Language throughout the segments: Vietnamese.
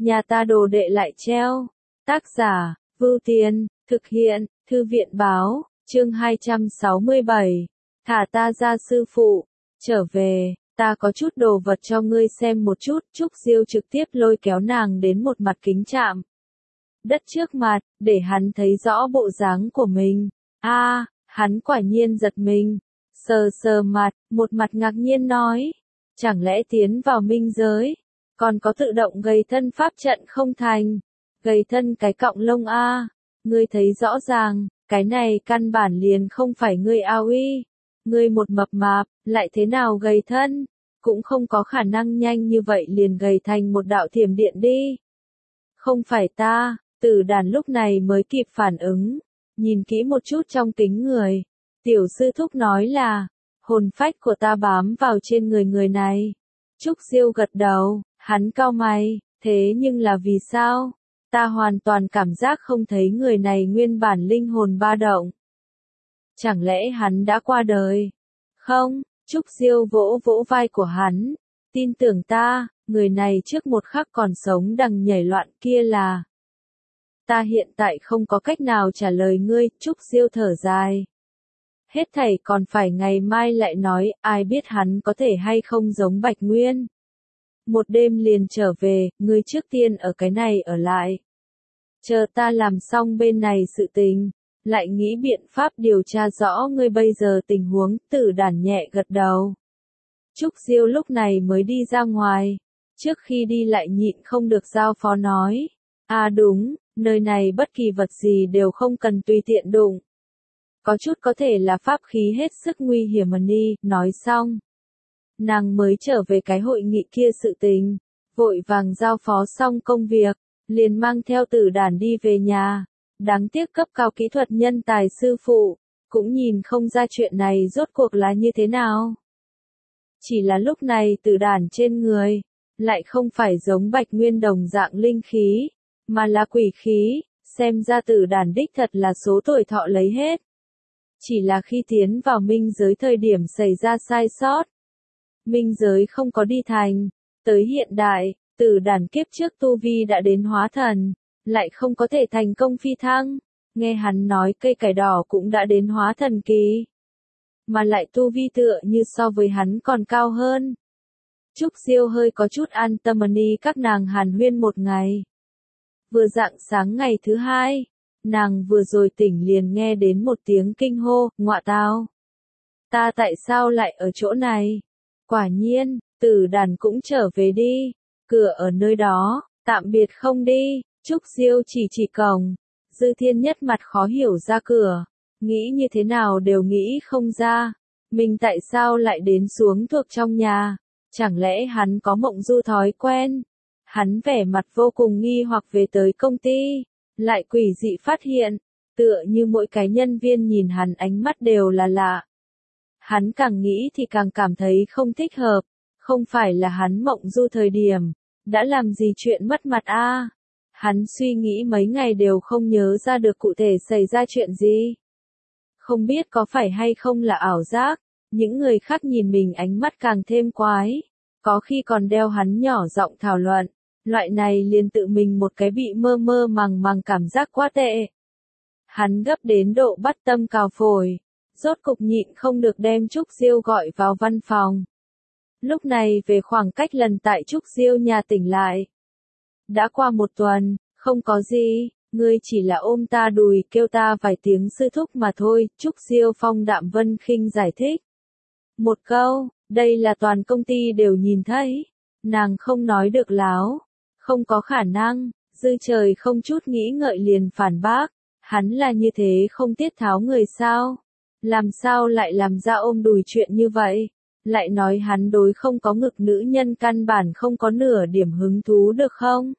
nhà ta đồ đệ lại treo. Tác giả, Vưu Tiên, thực hiện, Thư viện báo, chương 267. Thả ta ra sư phụ, trở về, ta có chút đồ vật cho ngươi xem một chút. Trúc Diêu trực tiếp lôi kéo nàng đến một mặt kính chạm đất trước mặt, để hắn thấy rõ bộ dáng của mình. Hắn quả nhiên giật mình, sờ sờ mặt, một mặt ngạc nhiên nói, chẳng lẽ tiến vào minh giới, còn có tự động gầy thân pháp trận không thành, gầy thân cái cọng lông ngươi thấy rõ ràng, cái này căn bản liền không phải ngươi ao uy, ngươi một mập mạp, lại thế nào gầy thân, cũng không có khả năng nhanh như vậy liền gầy thành một đạo thiểm điện đi. Không phải ta, Tử Đàn lúc này mới kịp phản ứng, nhìn kỹ một chút trong kính người, tiểu sư thúc nói là, hồn phách của ta bám vào trên người này. Trúc Diêu gật đầu, hắn cau mày, thế nhưng là vì sao? Ta hoàn toàn cảm giác không thấy người này nguyên bản linh hồn ba động. Chẳng lẽ hắn đã qua đời? Không, Trúc Diêu vỗ vỗ vai của hắn, tin tưởng ta, người này trước một khắc còn sống đằng nhảy loạn kia là. Ta hiện tại không có cách nào trả lời ngươi, Trúc Diêu thở dài. Hết thảy còn phải ngày mai lại nói, ai biết hắn có thể hay không giống Bạch Nguyên. Một đêm liền trở về, ngươi trước tiên ở cái này ở lại. Chờ ta làm xong bên này sự tình, lại nghĩ biện pháp điều tra rõ ngươi bây giờ tình huống. Tử Đàn nhẹ gật đầu. Trúc Diêu lúc này mới đi ra ngoài, trước khi đi lại nhịn không được giao phó nói. Đúng, nơi này bất kỳ vật gì đều không cần tùy tiện đụng. Có chút có thể là pháp khí hết sức nguy hiểm nói xong. Nàng mới trở về cái hội nghị kia sự tình, vội vàng giao phó xong công việc, liền mang theo Tử Đàn đi về nhà. Đáng tiếc cấp cao kỹ thuật nhân tài sư phụ, cũng nhìn không ra chuyện này rốt cuộc là như thế nào. Chỉ là lúc này Tử Đàn trên người, lại không phải giống Bạch Nguyên đồng dạng linh khí, mà là quỷ khí, xem ra Tử Đàn đích thật là số tuổi thọ lấy hết. Chỉ là khi tiến vào minh giới thời điểm xảy ra sai sót. Minh giới không có đi thành, tới hiện đại, Tử Đàn kiếp trước tu vi đã đến hóa thần, lại không có thể thành công phi thăng. Nghe hắn nói cây cải đỏ cũng đã đến hóa thần kỳ, mà lại tu vi tựa như so với hắn còn cao hơn. Trúc Diêu hơi có chút an tâm các nàng hàn huyên một ngày. Vừa rạng sáng ngày thứ hai, nàng vừa rồi tỉnh liền nghe đến một tiếng kinh hô, ngọa tao. Ta tại sao lại ở chỗ này? Quả nhiên, Tử Đàn cũng trở về đi, cửa ở nơi đó, tạm biệt không đi. Trúc Diêu chỉ cổng, Dư Thiên Nhất mặt khó hiểu ra cửa, nghĩ như thế nào đều nghĩ không ra, mình tại sao lại đến xuống thuộc trong nhà, chẳng lẽ hắn có mộng du thói quen. Hắn vẻ mặt vô cùng nghi hoặc về tới công ty, lại quỷ dị phát hiện, tựa như mỗi cái nhân viên nhìn hắn ánh mắt đều là lạ. Hắn càng nghĩ thì càng cảm thấy không thích hợp, không phải là hắn mộng du thời điểm, đã làm gì chuyện mất mặt Hắn suy nghĩ mấy ngày đều không nhớ ra được cụ thể xảy ra chuyện gì. Không biết có phải hay không là ảo giác, những người khác nhìn mình ánh mắt càng thêm quái, có khi còn đeo hắn nhỏ giọng thảo luận, loại này liền tự mình một cái bị mơ mơ màng cảm giác quá tệ. Hắn gấp đến độ bắt tâm cào phổi, rốt cục nhịn không được đem Trúc Diêu gọi vào văn phòng. Lúc này về khoảng cách lần tại Trúc Diêu nhà tỉnh lại. Đã qua một tuần, không có gì, ngươi chỉ là ôm ta đùi kêu ta vài tiếng sư thúc mà thôi, Trúc Diêu phong đạm vân khinh giải thích. Một câu, đây là toàn công ty đều nhìn thấy, nàng không nói được láo, không có khả năng. Dư Trời không chút nghĩ ngợi liền phản bác, hắn là như thế không tiết tháo người sao, làm sao lại làm ra ôm đùi chuyện như vậy, lại nói hắn đối không có ngực nữ nhân căn bản không có nửa điểm hứng thú được không?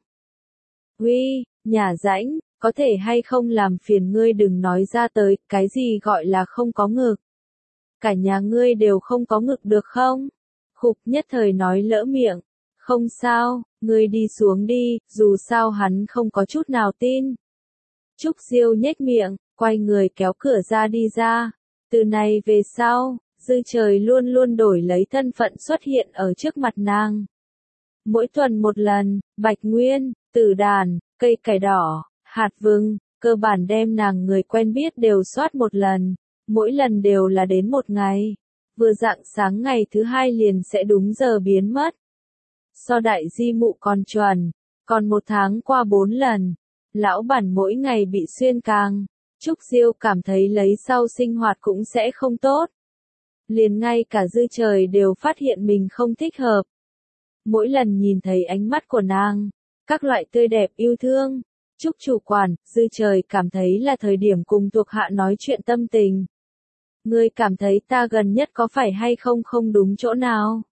Uy, nhà rãnh, có thể hay không làm phiền ngươi đừng nói ra tới, cái gì gọi là không có ngực? Cả nhà ngươi đều không có ngực được không? Khục nhất thời nói lỡ miệng, không sao, ngươi đi xuống đi, dù sao hắn không có chút nào tin. Trúc Diêu nhếch miệng, quay người kéo cửa ra đi ra, từ này về sau, Dư Trời luôn luôn đổi lấy thân phận xuất hiện ở trước mặt nàng. Mỗi tuần một lần, Bạch Nguyên, tử đàn, cây cải đỏ, hạt vừng, cơ bản đem nàng người quen biết đều soát một lần, mỗi lần đều là đến một ngày. Vừa rạng sáng ngày thứ hai liền sẽ đúng giờ biến mất. So đại di mụ còn chuẩn, còn một tháng qua 4 lần, lão bản mỗi ngày bị xuyên càng, Trúc Diêu cảm thấy lấy sau sinh hoạt cũng sẽ không tốt. Liền ngay cả Dư Trời đều phát hiện mình không thích hợp. Mỗi lần nhìn thấy ánh mắt của nàng, các loại tươi đẹp yêu thương, Trúc chủ quản, Dư Trời cảm thấy là thời điểm cùng thuộc hạ nói chuyện tâm tình. Ngươi cảm thấy ta gần nhất có phải hay không không đúng chỗ nào?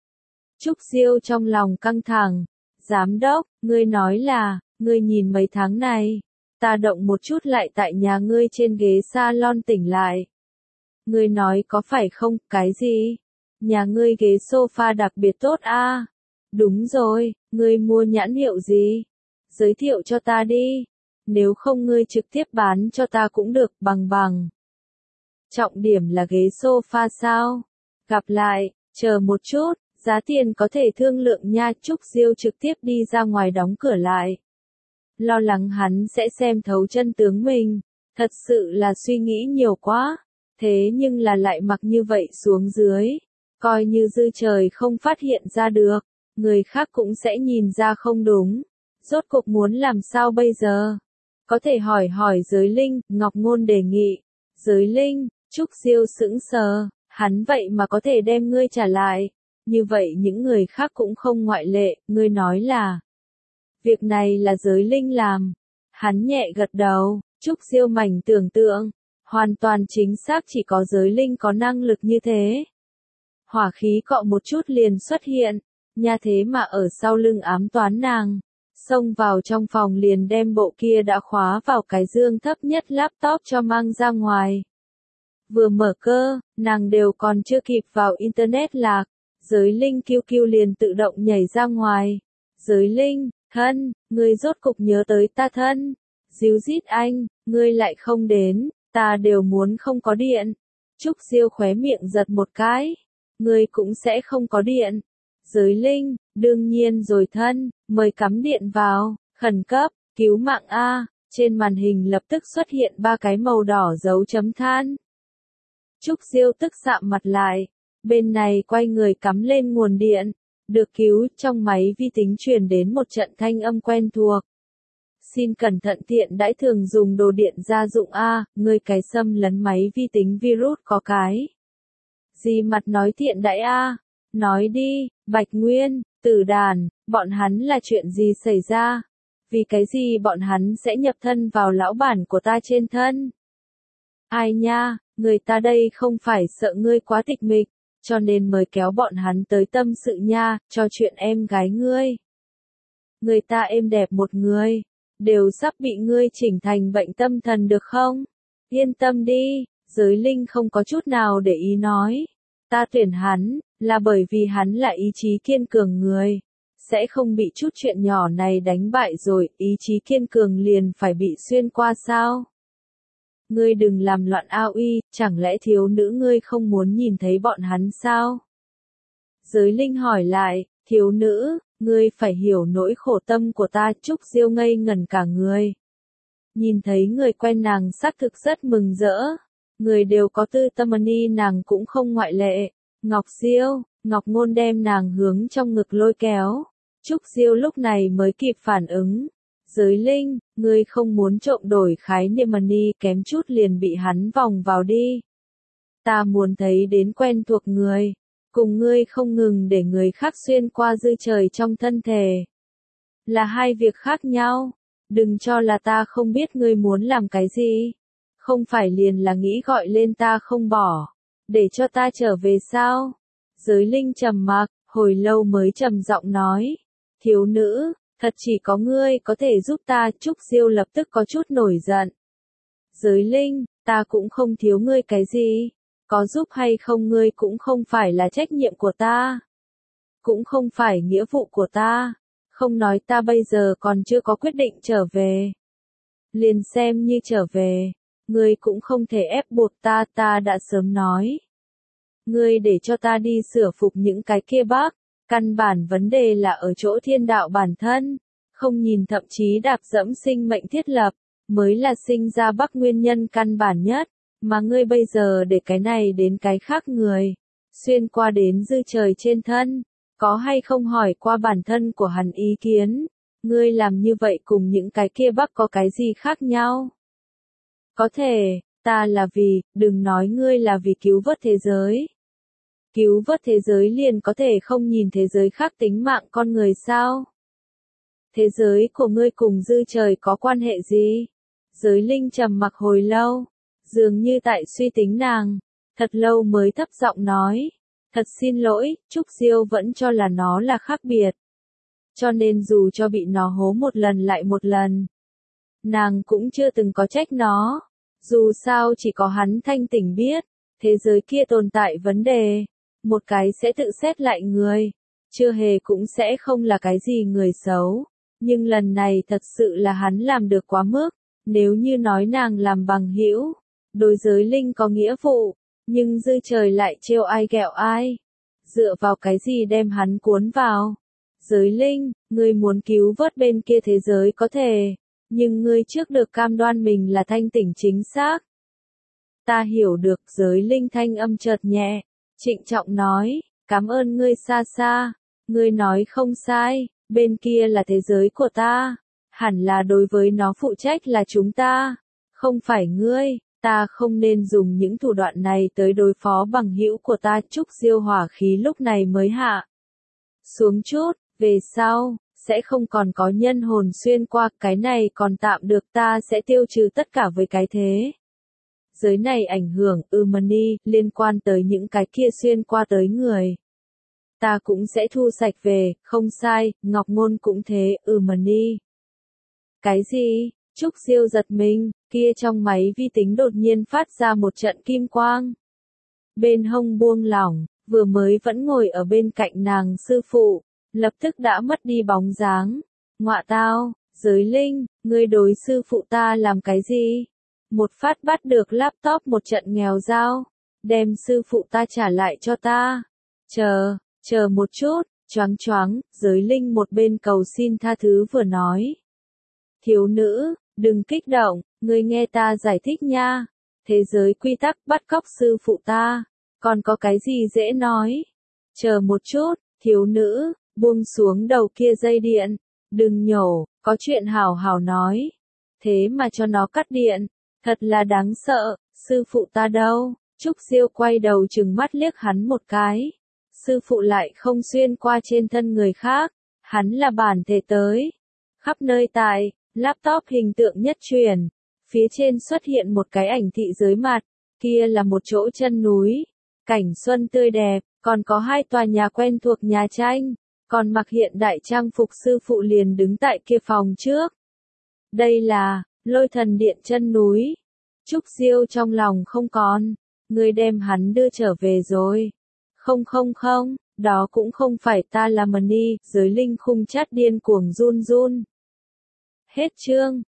Trúc Diêu trong lòng căng thẳng. Giám đốc, ngươi nói là, ngươi nhìn mấy tháng này, ta động một chút lại tại nhà ngươi trên ghế salon tỉnh lại. Ngươi nói có phải không, cái gì? Nhà ngươi ghế sofa đặc biệt tốt a? Đúng rồi, ngươi mua nhãn hiệu gì? Giới thiệu cho ta đi. Nếu không ngươi trực tiếp bán cho ta cũng được, bằng. Trọng điểm là ghế sofa sao? Gặp lại, chờ một chút, giá tiền có thể thương lượng nha. Trúc Diêu trực tiếp đi ra ngoài đóng cửa lại. Lo lắng hắn sẽ xem thấu chân tướng mình, thật sự là suy nghĩ nhiều quá, thế nhưng là lại mặc như vậy xuống dưới, coi như Dư Trời không phát hiện ra được, người khác cũng sẽ nhìn ra không đúng, rốt cuộc muốn làm sao bây giờ? Có thể hỏi Giới Linh, Ngọc Ngôn đề nghị. Giới Linh, Trúc Diêu sững sờ, hắn vậy mà có thể đem ngươi trả lại, như vậy những người khác cũng không ngoại lệ, ngươi nói là việc này là Giới Linh làm. Hắn nhẹ gật đầu, Trúc Diêu mảnh tưởng tượng, hoàn toàn chính xác chỉ có Giới Linh có năng lực như thế. Hỏa khí cọ một chút liền xuất hiện, nha thế mà ở sau lưng ám toán nàng, xông vào trong phòng liền đem bộ kia đã khóa vào cái dương thấp nhất laptop cho mang ra ngoài. Vừa mở cơ, nàng đều còn chưa kịp vào internet lạc, Giới Linh kêu kêu liền tự động nhảy ra ngoài. Giới Linh, thân, ngươi rốt cục nhớ tới ta thân. Díu dít anh, ngươi lại không đến, ta đều muốn không có điện. Trúc Diêu khóe miệng giật một cái. Ngươi cũng sẽ không có điện. Giới Linh, đương nhiên rồi thân, mời cắm điện vào, khẩn cấp, cứu mạng A. Trên màn hình lập tức xuất hiện 3 cái màu đỏ dấu chấm than. Trúc Diêu tức sạm mặt lại, bên này quay người cắm lên nguồn điện, được cứu, trong máy vi tính truyền đến một trận thanh âm quen thuộc. Xin cẩn thận tiện đãi thường dùng đồ điện gia dụng A, ngươi cái xâm lấn máy vi tính virus có cái. Gì mặt nói tiện đãi A, nói đi, Bạch Nguyên, Tử Đàn, bọn hắn là chuyện gì xảy ra? Vì cái gì bọn hắn sẽ nhập thân vào lão bản của ta trên thân? Ai nha, người ta đây không phải sợ ngươi quá tịch mịch, cho nên mới kéo bọn hắn tới tâm sự nha, cho chuyện em gái ngươi. Người ta êm đẹp một người, đều sắp bị ngươi chỉnh thành bệnh tâm thần được không? Yên tâm đi, Giới Linh không có chút nào để ý nói. Ta tuyển hắn, là bởi vì hắn là ý chí kiên cường người. Sẽ không bị chút chuyện nhỏ này đánh bại rồi, ý chí kiên cường liền phải bị xuyên qua sao? Ngươi đừng làm loạn ao uy, chẳng lẽ thiếu nữ ngươi không muốn nhìn thấy bọn hắn sao? Giới Linh hỏi lại, thiếu nữ, ngươi phải hiểu nỗi khổ tâm của ta. Trúc Diêu ngây ngẩn cả người. Nhìn thấy người quen nàng xác thực rất mừng rỡ. Người đều có tư tâm ni nàng cũng không ngoại lệ. Ngọc Diêu, Ngọc Ngôn đem nàng hướng trong ngực lôi kéo. Trúc Diêu lúc này mới kịp phản ứng. Giới Linh, ngươi không muốn trộm đổi khái niệm ni kém chút liền bị hắn vòng vào đi. Ta muốn thấy đến quen thuộc người. Cùng ngươi không ngừng để người khác xuyên qua Dư Trời trong thân thể. Là hai việc khác nhau. Đừng cho là ta không biết ngươi muốn làm cái gì. Không phải liền là nghĩ gọi lên ta không bỏ. Để cho ta trở về sao? Giới Linh trầm mặc, hồi lâu mới trầm giọng nói. Thiếu nữ, thật chỉ có ngươi có thể giúp ta. Trúc Diêu lập tức có chút nổi giận. Giới Linh, ta cũng không thiếu ngươi cái gì. Có giúp hay không ngươi cũng không phải là trách nhiệm của ta. Cũng không phải nghĩa vụ của ta. Không nói ta bây giờ còn chưa có quyết định trở về. Liền xem như trở về. Ngươi cũng không thể ép buộc ta, ta đã sớm nói. Ngươi để cho ta đi sửa phục những cái kia bác. Căn bản vấn đề là ở chỗ thiên đạo bản thân. không nhìn thậm chí đạp dẫm sinh mệnh thiết lập, mới là sinh ra Bắc nguyên nhân căn bản nhất, mà ngươi bây giờ để cái này đến cái khác người, xuyên qua đến dư trời trên thân, có hay không hỏi qua bản thân của hắn ý kiến, ngươi làm như vậy cùng những cái kia Bắc có cái gì khác nhau? Có thể, ta là vì, đừng nói ngươi là vì cứu vớt thế giới. Cứu vớt thế giới liền có thể không nhìn thế giới khác tính mạng con người sao? Thế giới của ngươi cùng dư trời có quan hệ gì? Giới linh trầm mặc hồi lâu, dường như tại suy tính nàng, thật lâu mới thấp giọng nói, thật xin lỗi, Trúc Diêu vẫn cho là nó là khác biệt. Cho nên dù cho bị nó hố một lần lại một lần, nàng cũng chưa từng có trách nó. Dù sao chỉ có hắn thanh tỉnh biết, thế giới kia tồn tại vấn đề, một cái sẽ tự xét lại người, chưa hề cũng sẽ không là cái gì người xấu. Nhưng lần này thật sự là hắn làm được quá mức, nếu như nói nàng làm bằng hữu, đối giới linh có nghĩa vụ, nhưng dư trời lại trêu ai ghẹo ai. Dựa vào cái gì đem hắn cuốn vào? Giới linh, ngươi muốn cứu vớt bên kia thế giới có thể, nhưng ngươi trước được cam đoan mình là thanh tỉnh chính xác. Ta hiểu được, giới linh thanh âm chợt nhẹ, trịnh trọng nói, cảm ơn ngươi xa xa, ngươi nói không sai, bên kia là thế giới của ta, hẳn là đối với nó phụ trách là chúng ta, không phải ngươi, ta không nên dùng những thủ đoạn này tới đối phó bằng hữu của ta. Trúc Diêu hỏa khí lúc này mới hạ xuống chút, về sau, sẽ không còn có nhân hồn xuyên qua, cái này còn tạm được, ta sẽ tiêu trừ tất cả với cái thế. Giới này ảnh hưởng, money, liên quan tới những cái kia xuyên qua tới người. Ta cũng sẽ thu sạch về, không sai, Ngọc Ngôn cũng thế, money. Cái gì? Trúc Diêu giật mình, kia trong máy vi tính đột nhiên phát ra một trận kim quang. Bên hông buông lỏng, vừa mới vẫn ngồi ở bên cạnh nàng sư phụ, lập tức đã mất đi bóng dáng. Ngọa tao, giới linh, ngươi đối sư phụ ta làm cái gì? Một phát bắt được laptop một trận nghèo dao, đem sư phụ ta trả lại cho ta. Chờ một chút, choáng choáng, giới linh một bên cầu xin tha thứ vừa nói. Thiếu nữ, đừng kích động, ngươi nghe ta giải thích nha. Thế giới quy tắc bắt cóc sư phụ ta, còn có cái gì dễ nói? Chờ một chút, thiếu nữ, buông xuống đầu kia dây điện, đừng nhổ, có chuyện hảo hảo nói. Thế mà cho nó cắt điện, thật là đáng sợ, sư phụ ta đâu? Trúc Diêu quay đầu trừng mắt liếc hắn một cái. Sư phụ lại không xuyên qua trên thân người khác, hắn là bản thể tới. Khắp nơi tại, laptop hình tượng nhất truyền, phía trên xuất hiện một cái ảnh thị giới mặt, kia là một chỗ chân núi, cảnh xuân tươi đẹp, còn có hai tòa nhà quen thuộc nhà tranh, còn mặc hiện đại trang phục sư phụ liền đứng tại kia phòng trước. Đây là, Lôi Thần Điện chân núi. Trúc Diêu trong lòng không còn, người đem hắn đưa trở về rồi. Không, đó cũng không phải ta là Money, giới linh khung chát điên cuồng run run. Hết chương.